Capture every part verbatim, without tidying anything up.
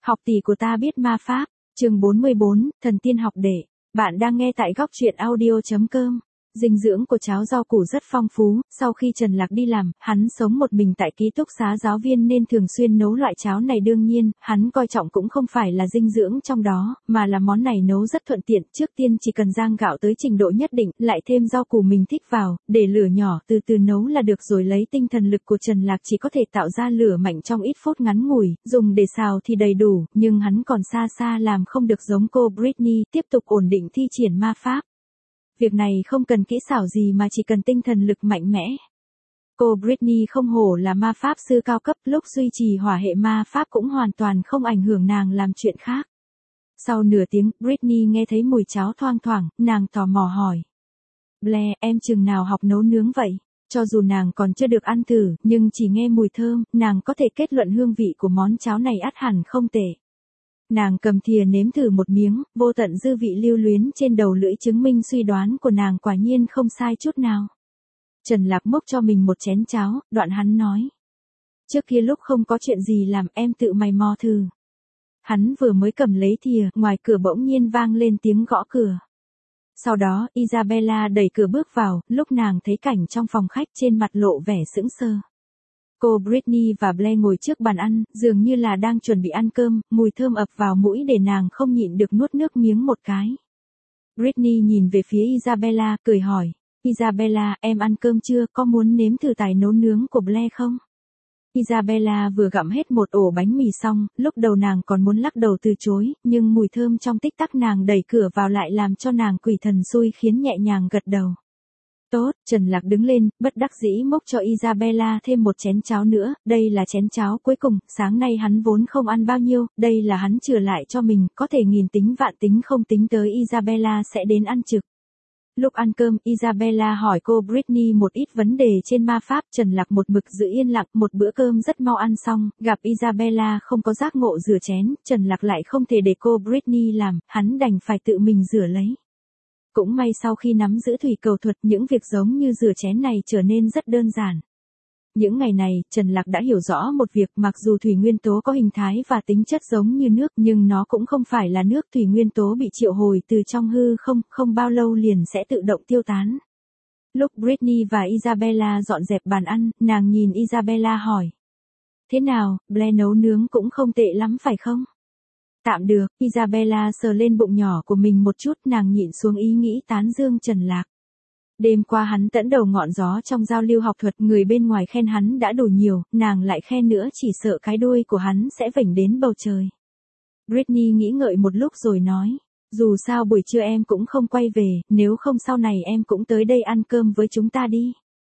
Học tỷ của ta biết ma pháp, chương bốn mươi bốn, thần tiên học đệ. Bạn đang nghe tại góc truyện audio chấm com. Dinh dưỡng của cháo rau củ rất phong phú, sau khi Trần Lạc đi làm, hắn sống một mình tại ký túc xá giáo viên nên thường xuyên nấu loại cháo này đương nhiên, hắn coi trọng cũng không phải là dinh dưỡng trong đó, mà là món này nấu rất thuận tiện, trước tiên chỉ cần rang gạo tới trình độ nhất định, lại thêm rau củ mình thích vào, để lửa nhỏ từ từ nấu là được rồi lấy tinh thần lực của Trần Lạc chỉ có thể tạo ra lửa mạnh trong ít phút ngắn ngủi, dùng để xào thì đầy đủ, nhưng hắn còn xa xa làm không được giống cô Britney, tiếp tục ổn định thi triển ma pháp. Việc này không cần kỹ xảo gì mà chỉ cần tinh thần lực mạnh mẽ. Cô Britney không hổ là ma pháp sư cao cấp, lúc duy trì hỏa hệ ma pháp cũng hoàn toàn không ảnh hưởng nàng làm chuyện khác. Sau nửa tiếng, Britney nghe thấy mùi cháo thoang thoảng, nàng tò mò hỏi. Blair, em chừng nào học nấu nướng vậy? Cho dù nàng còn chưa được ăn thử, nhưng chỉ nghe mùi thơm, nàng có thể kết luận hương vị của món cháo này ắt hẳn không tệ. Nàng cầm thìa nếm thử một miếng, vô tận dư vị lưu luyến trên đầu lưỡi chứng minh suy đoán của nàng quả nhiên không sai chút nào. Trần Lạc múc cho mình một chén cháo, đoạn hắn nói. Trước kia lúc không có chuyện gì làm em tự mày mò thử. Hắn vừa mới cầm lấy thìa, ngoài cửa bỗng nhiên vang lên tiếng gõ cửa. Sau đó, Isabella đẩy cửa bước vào, lúc nàng thấy cảnh trong phòng khách trên mặt lộ vẻ sững sờ. Cô Britney và Blair ngồi trước bàn ăn, dường như là đang chuẩn bị ăn cơm, mùi thơm ập vào mũi để nàng không nhịn được nuốt nước miếng một cái. Britney nhìn về phía Isabella, cười hỏi, Isabella, em ăn cơm chưa, có muốn nếm thử tài nấu nướng của Blair không? Isabella vừa gặm hết một ổ bánh mì xong, lúc đầu nàng còn muốn lắc đầu từ chối, nhưng mùi thơm trong tích tắc nàng đẩy cửa vào lại làm cho nàng quỷ thần xui khiến nhẹ nhàng gật đầu. Tốt, Trần Lạc đứng lên, bất đắc dĩ múc cho Isabella thêm một chén cháo nữa, đây là chén cháo cuối cùng, sáng nay hắn vốn không ăn bao nhiêu, đây là hắn chừa lại cho mình, có thể nghìn tính vạn tính không tính tới Isabella sẽ đến ăn trực. Lúc ăn cơm, Isabella hỏi cô Britney một ít vấn đề trên ma pháp, Trần Lạc một mực giữ yên lặng, một bữa cơm rất mau ăn xong, gặp Isabella không có giác ngộ rửa chén, Trần Lạc lại không thể để cô Britney làm, hắn đành phải tự mình rửa lấy. Cũng may sau khi nắm giữ thủy cầu thuật, những việc giống như rửa chén này trở nên rất đơn giản. Những ngày này, Trần Lạc đã hiểu rõ một việc, mặc dù thủy nguyên tố có hình thái và tính chất giống như nước, nhưng nó cũng không phải là nước, thủy nguyên tố bị triệu hồi từ trong hư không, không bao lâu liền sẽ tự động tiêu tán. Lúc Britney và Isabella dọn dẹp bàn ăn, nàng nhìn Isabella hỏi. Thế nào, Blair nấu nướng cũng không tệ lắm phải không? Tạm được, Isabella sờ lên bụng nhỏ của mình một chút, nàng nhịn xuống ý nghĩ tán dương Trần Lạc. Đêm qua hắn tẫn đầu ngọn gió trong giao lưu học thuật, người bên ngoài khen hắn đã đủ nhiều, nàng lại khen nữa chỉ sợ cái đuôi của hắn sẽ vểnh đến bầu trời. Britney nghĩ ngợi một lúc rồi nói, dù sao buổi trưa em cũng không quay về, nếu không sau này em cũng tới đây ăn cơm với chúng ta đi.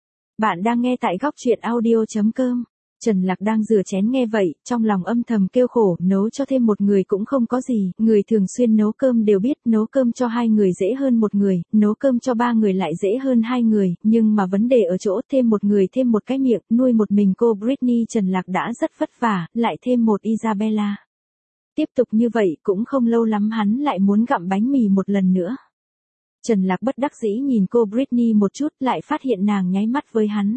Bạn đang nghe tại góc truyện audio chấm com. Trần Lạc đang rửa chén nghe vậy, trong lòng âm thầm kêu khổ, nấu cho thêm một người cũng không có gì, người thường xuyên nấu cơm đều biết, nấu cơm cho hai người dễ hơn một người, nấu cơm cho ba người lại dễ hơn hai người, nhưng mà vấn đề ở chỗ thêm một người thêm một cái miệng, nuôi một mình cô Britney Trần Lạc đã rất vất vả, lại thêm một Isabella. Tiếp tục như vậy cũng không lâu lắm hắn lại muốn gặm bánh mì một lần nữa. Trần Lạc bất đắc dĩ nhìn cô Britney một chút, lại phát hiện nàng nháy mắt với hắn.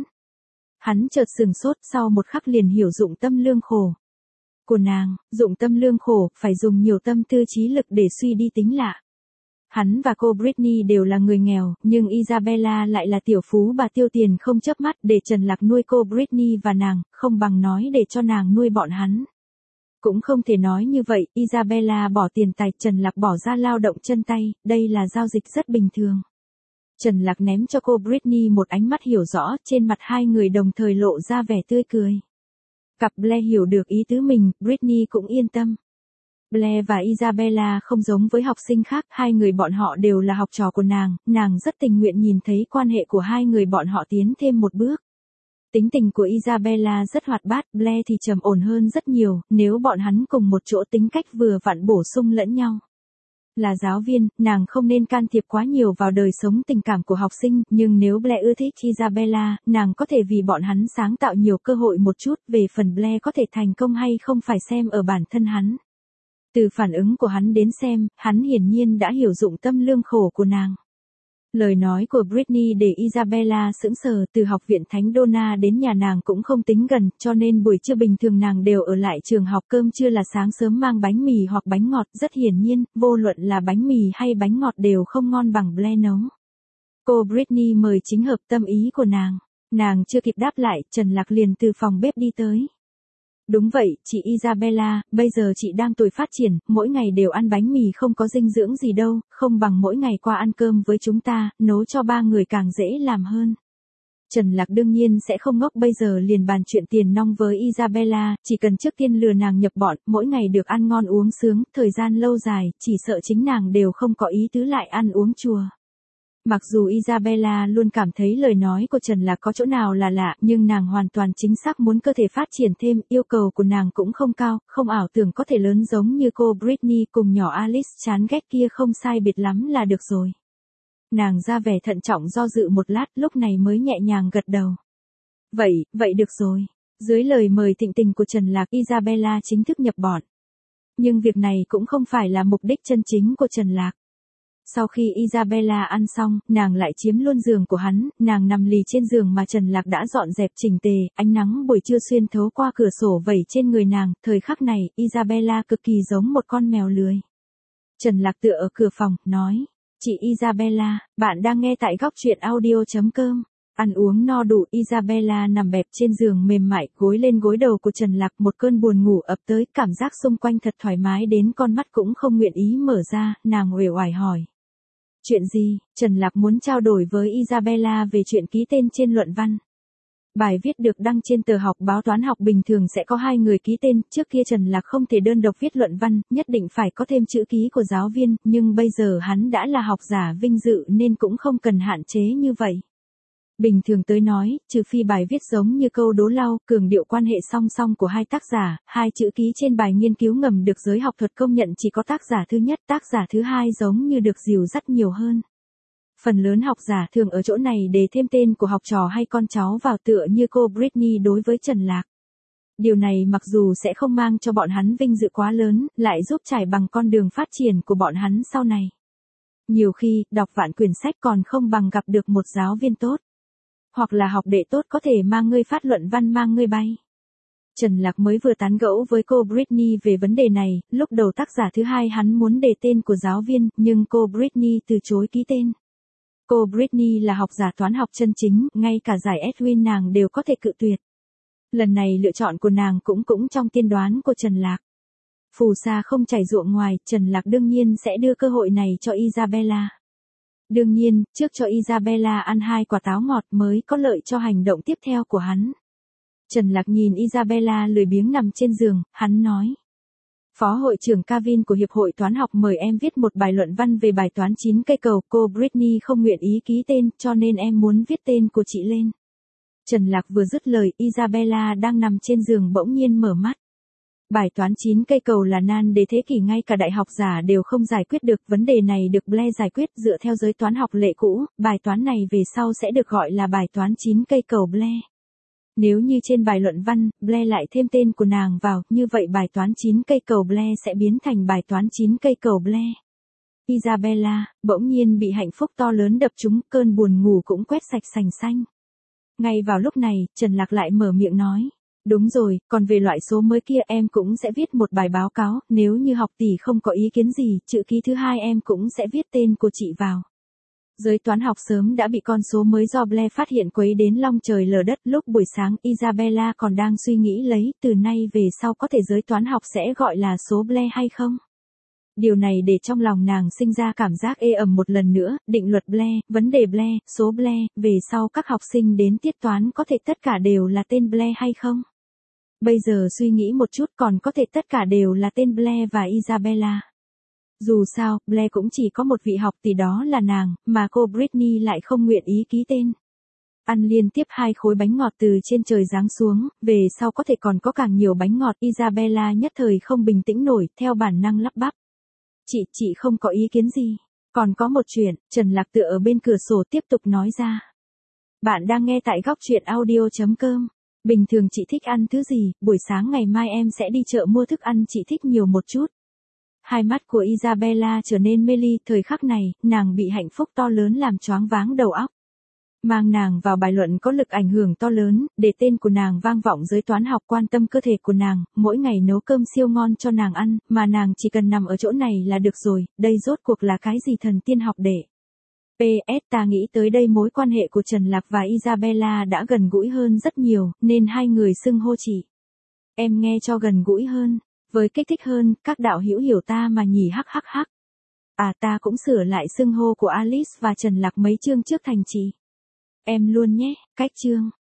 Hắn chợt sừng sốt, sau một khắc liền hiểu dụng tâm lương khổ của nàng, dụng tâm lương khổ, phải dùng nhiều tâm tư trí lực để suy đi tính lạ. Hắn và cô Britney đều là người nghèo, nhưng Isabella lại là tiểu phú bà tiêu tiền không chớp mắt, để Trần Lạc nuôi cô Britney và nàng, không bằng nói để cho nàng nuôi bọn hắn. Cũng không thể nói như vậy, Isabella bỏ tiền tài, Trần Lạc bỏ ra lao động chân tay, đây là giao dịch rất bình thường. Trần Lạc ném cho cô Britney một ánh mắt hiểu rõ, trên mặt hai người đồng thời lộ ra vẻ tươi cười. Cặp Blair hiểu được ý tứ mình, Britney cũng yên tâm. Blair và Isabella không giống với học sinh khác, hai người bọn họ đều là học trò của nàng, nàng rất tình nguyện nhìn thấy quan hệ của hai người bọn họ tiến thêm một bước. Tính tình của Isabella rất hoạt bát, Blair thì trầm ổn hơn rất nhiều, nếu bọn hắn cùng một chỗ tính cách vừa vặn bổ sung lẫn nhau. Là giáo viên, nàng không nên can thiệp quá nhiều vào đời sống tình cảm của học sinh, nhưng nếu Blair ưa thích Isabella, nàng có thể vì bọn hắn sáng tạo nhiều cơ hội một chút, về phần Blair có thể thành công hay không phải xem ở bản thân hắn. Từ phản ứng của hắn đến xem, hắn hiển nhiên đã hiểu dụng tâm lương khổ của nàng. Lời nói của Britney để Isabella sững sờ, từ học viện Thánh Donna đến nhà nàng cũng không tính gần, cho nên buổi trưa bình thường nàng đều ở lại trường học, cơm trưa là sáng sớm mang bánh mì hoặc bánh ngọt, rất hiển nhiên, vô luận là bánh mì hay bánh ngọt đều không ngon bằng Blair nấu. Cô Britney mời chính hợp tâm ý của nàng. Nàng chưa kịp đáp lại, Trần Lạc liền từ phòng bếp đi tới. Đúng vậy, chị Isabella, bây giờ chị đang tuổi phát triển, mỗi ngày đều ăn bánh mì không có dinh dưỡng gì đâu, không bằng mỗi ngày qua ăn cơm với chúng ta, nấu cho ba người càng dễ làm hơn. Trần Lạc đương nhiên sẽ không ngốc bây giờ liền bàn chuyện tiền nong với Isabella, chỉ cần trước tiên lừa nàng nhập bọn, mỗi ngày được ăn ngon uống sướng, thời gian lâu dài, chỉ sợ chính nàng đều không có ý tứ lại ăn uống chùa. Mặc dù Isabella luôn cảm thấy lời nói của Trần Lạc có chỗ nào là lạ, nhưng nàng hoàn toàn chính xác muốn cơ thể phát triển thêm, yêu cầu của nàng cũng không cao, không ảo tưởng có thể lớn giống như cô Britney cùng nhỏ Alice chán ghét kia không sai biệt lắm là được rồi. Nàng ra vẻ thận trọng do dự một lát, lúc này mới nhẹ nhàng gật đầu. Vậy, vậy được rồi. Dưới lời mời thịnh tình của Trần Lạc, Isabella chính thức nhập bọn. Nhưng việc này cũng không phải là mục đích chân chính của Trần Lạc. Sau khi Isabella ăn xong, nàng lại chiếm luôn giường của hắn, nàng nằm lì trên giường mà Trần Lạc đã dọn dẹp chỉnh tề, ánh nắng buổi trưa xuyên thấu qua cửa sổ vẩy trên người nàng, thời khắc này, Isabella cực kỳ giống một con mèo lười. Trần Lạc tựa ở cửa phòng, nói, chị Isabella, bạn đang nghe tại góc truyện audio chấm com. Ăn uống no đủ, Isabella nằm bẹp trên giường mềm mại, gối lên gối đầu của Trần Lạc, một cơn buồn ngủ ập tới, cảm giác xung quanh thật thoải mái đến con mắt cũng không nguyện ý mở ra, nàng uể oải hỏi. Chuyện gì? Trần Lạc muốn trao đổi với Isabella về chuyện ký tên trên luận văn. Bài viết được đăng trên tờ học báo toán học bình thường sẽ có hai người ký tên, trước kia Trần Lạc không thể đơn độc viết luận văn, nhất định phải có thêm chữ ký của giáo viên, nhưng bây giờ hắn đã là học giả vinh dự nên cũng không cần hạn chế như vậy. Bình thường tới nói, trừ phi bài viết giống như câu đố lau, cường điệu quan hệ song song của hai tác giả, hai chữ ký trên bài nghiên cứu ngầm được giới học thuật công nhận chỉ có tác giả thứ nhất, tác giả thứ hai giống như được dìu dắt nhiều hơn. Phần lớn học giả thường ở chỗ này để thêm tên của học trò hay con cháu vào, tựa như cô Britney đối với Trần Lạc. Điều này mặc dù sẽ không mang cho bọn hắn vinh dự quá lớn, lại giúp trải bằng con đường phát triển của bọn hắn sau này. Nhiều khi, đọc vạn quyển sách còn không bằng gặp được một giáo viên tốt. Hoặc là học đệ tốt có thể mang ngươi phát luận văn mang ngươi bay. Trần Lạc mới vừa tán gẫu với cô Britney về vấn đề này, lúc đầu tác giả thứ hai hắn muốn đề tên của giáo viên, nhưng cô Britney từ chối ký tên. Cô Britney là học giả toán học chân chính, ngay cả giải Edwin nàng đều có thể cự tuyệt. Lần này lựa chọn của nàng cũng cũng trong tiên đoán của Trần Lạc. Phù sa không chảy ruộng ngoài, Trần Lạc đương nhiên sẽ đưa cơ hội này cho Isabella. Đương nhiên, trước cho Isabella ăn hai quả táo ngọt mới có lợi cho hành động tiếp theo của hắn. Trần Lạc nhìn Isabella lười biếng nằm trên giường, hắn nói. Phó hội trưởng Kevin của Hiệp hội Toán học mời em viết một bài luận văn về bài toán chín cây cầu, cô Britney không nguyện ý ký tên, cho nên em muốn viết tên của chị lên. Trần Lạc vừa dứt lời, Isabella đang nằm trên giường bỗng nhiên mở mắt. Bài toán chín cây cầu là nan đề thế kỷ, ngay cả đại học giả đều không giải quyết được, vấn đề này được Blair giải quyết dựa theo giới toán học lệ cũ, bài toán này về sau sẽ được gọi là bài toán chín cây cầu Blair. Nếu như trên bài luận văn, Blair lại thêm tên của nàng vào, như vậy bài toán chín cây cầu Blair sẽ biến thành bài toán chín cây cầu Blair. Isabella, bỗng nhiên bị hạnh phúc to lớn đập trúng, cơn buồn ngủ cũng quét sạch sành xanh. Ngay vào lúc này, Trần Lạc lại mở miệng nói. Đúng rồi, còn về loại số mới kia em cũng sẽ viết một bài báo cáo, nếu như học tỷ không có ý kiến gì, chữ ký thứ hai em cũng sẽ viết tên của chị vào. Giới toán học sớm đã bị con số mới do Blair phát hiện quấy đến long trời lở đất, lúc buổi sáng Isabella còn đang suy nghĩ lấy, từ nay về sau có thể giới toán học sẽ gọi là số Blair hay không? Điều này để trong lòng nàng sinh ra cảm giác ê ẩm một lần nữa, định luật Blair, vấn đề Blair, số Blair, về sau các học sinh đến tiết toán có thể tất cả đều là tên Blair hay không? Bây giờ suy nghĩ một chút, còn có thể tất cả đều là tên Blair và Isabella. Dù sao, Blair cũng chỉ có một vị học tỷ, đó là nàng, mà cô Britney lại không nguyện ý ký tên. Ăn liên tiếp hai khối bánh ngọt từ trên trời giáng xuống, về sau có thể còn có càng nhiều bánh ngọt. Isabella nhất thời không bình tĩnh nổi, theo bản năng lắp bắp. Chị, chị không có ý kiến gì. Còn có một chuyện, Trần Lạc tựa ở bên cửa sổ tiếp tục nói ra. Bạn đang nghe tại góc truyện audio chấm com. Bình thường chị thích ăn thứ gì, buổi sáng ngày mai em sẽ đi chợ mua thức ăn chị thích nhiều một chút. Hai mắt của Isabella trở nên mê ly, thời khắc này, nàng bị hạnh phúc to lớn làm choáng váng đầu óc. Mang nàng vào bài luận có lực ảnh hưởng to lớn, để tên của nàng vang vọng giới toán học, quan tâm cơ thể của nàng, mỗi ngày nấu cơm siêu ngon cho nàng ăn, mà nàng chỉ cần nằm ở chỗ này là được rồi, đây rốt cuộc là cái gì thần tiên học đệ. pê ét ta nghĩ tới đây mối quan hệ của Trần Lạc và Isabella đã gần gũi hơn rất nhiều, nên hai người xưng hô chị. Em nghe cho gần gũi hơn, với kích thích hơn, các đạo hữu hiểu ta mà nhỉ hắc hắc hắc. À ta cũng sửa lại xưng hô của Alice và Trần Lạc mấy chương trước thành chị. Em luôn nhé, cách chương.